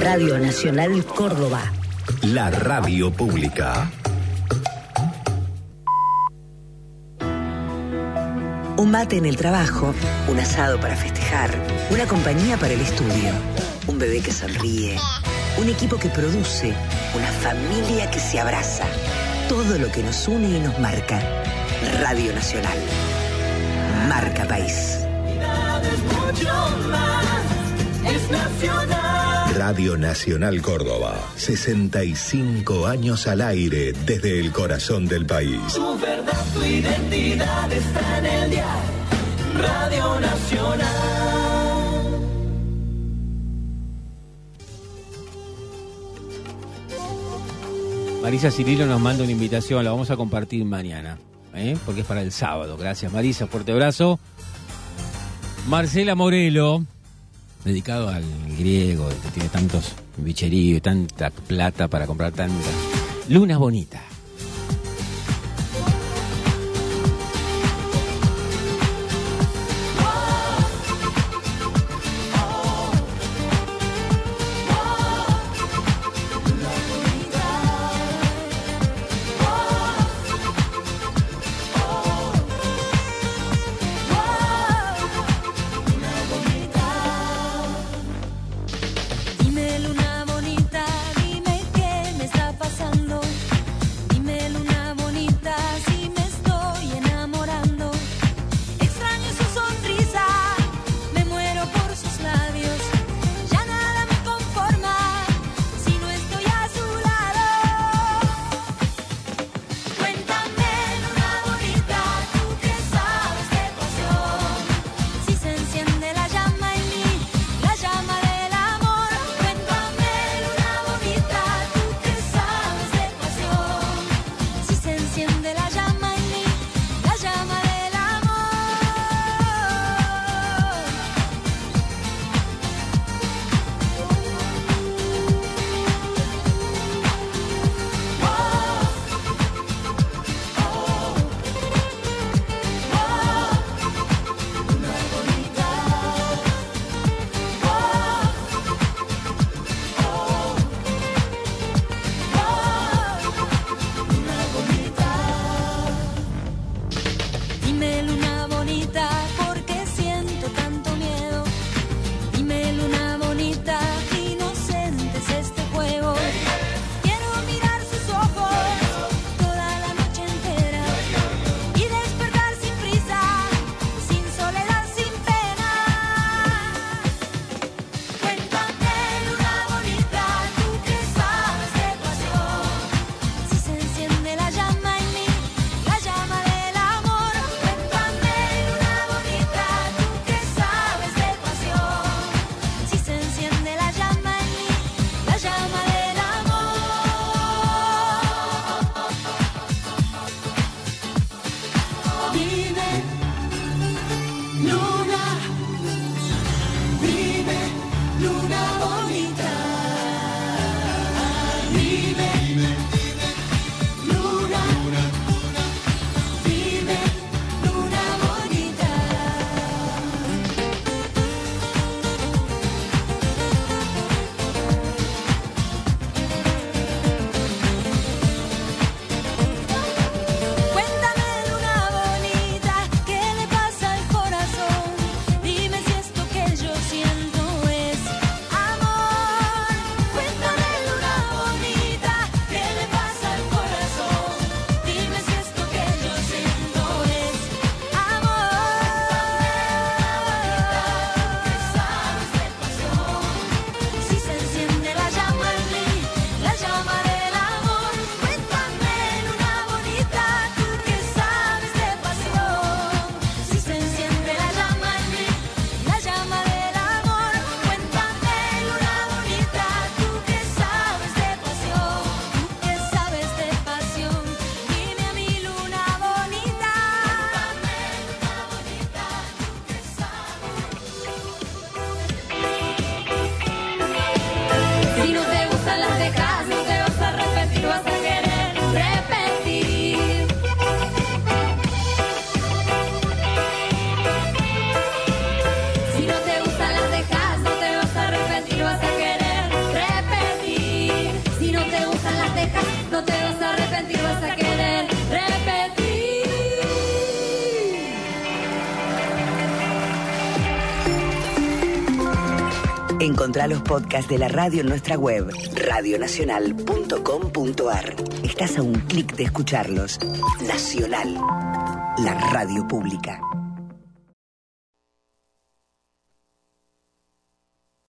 Radio Nacional Córdoba. La radio pública. Un mate en el trabajo, un asado para festejar, una compañía para el estudio, un bebé que sonríe, un equipo que produce, una familia que se abraza. Todo lo que nos une y nos marca. Radio Nacional. Marca País. Radio Nacional Córdoba. 65 años al aire desde el corazón del país. Tu verdad, tu identidad está en el dial. Radio Nacional. Marisa Cirilo nos manda una invitación, la vamos a compartir mañana, porque es para el sábado. Gracias, Marisa, fuerte abrazo. Marcela Morelo, dedicado al griego, que tiene tantos bicheríos y tanta plata para comprar tantas lunas bonitas. Dime luna bonita, dime qué me está pasando. Encontrá los podcasts de la radio en nuestra web, radionacional.com.ar. Estás a un clic de escucharlos. Nacional, la radio pública.